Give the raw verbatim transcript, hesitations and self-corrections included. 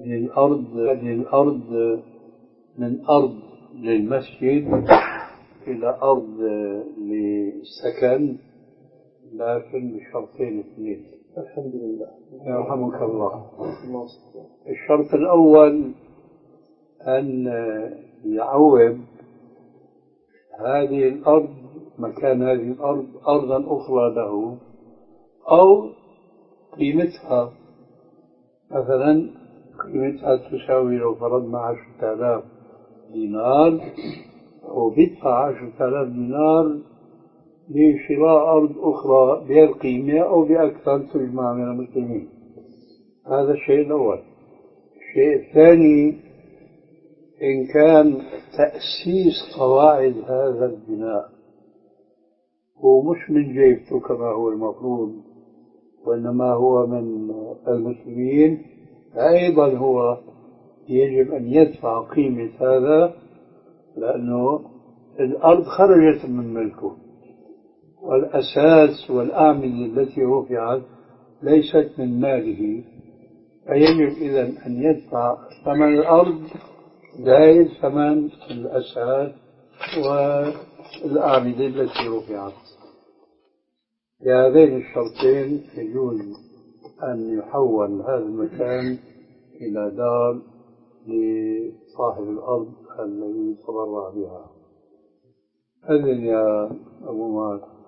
الأرض الأرض من أرض للمسجد إلى أرض للسكن، لكن بشرطين اثنين. الحمد لله. يرحمك الله. الشرط الأول أن يعوض هذه الأرض مكان هذه الأرض أرضا أخرى له، أو قيمتها مثلا قيمتها تساوي لو فرضنا عشرة آلاف دينار، وبيدفع عشرة آلاف دينار لشراء أرض أخرى بهالقيمة أو بأكثر تجمع من المسلمين. هذا الشيء الأول. الشيء الثاني، إن كان تأسيس قواعد هذا البناء هو مش من جيبته كما هو المفروض، وإنما هو من المسلمين، أيضا هو يجب أن يدفع قيمة هذا، لأنه الأرض خرجت من ملكه، والأساس والأعمدة التي رفعت ليست من ماله، فيجب إذن أن يدفع ثمن الأرض زائد ثمن الأساس والأعمدة التي رفعت. بهذين الشرطين يجوز أن يحول هذا المكان إلى دار لصاحب الأرض الذي تبرع بها. أذن يا أبو مالك.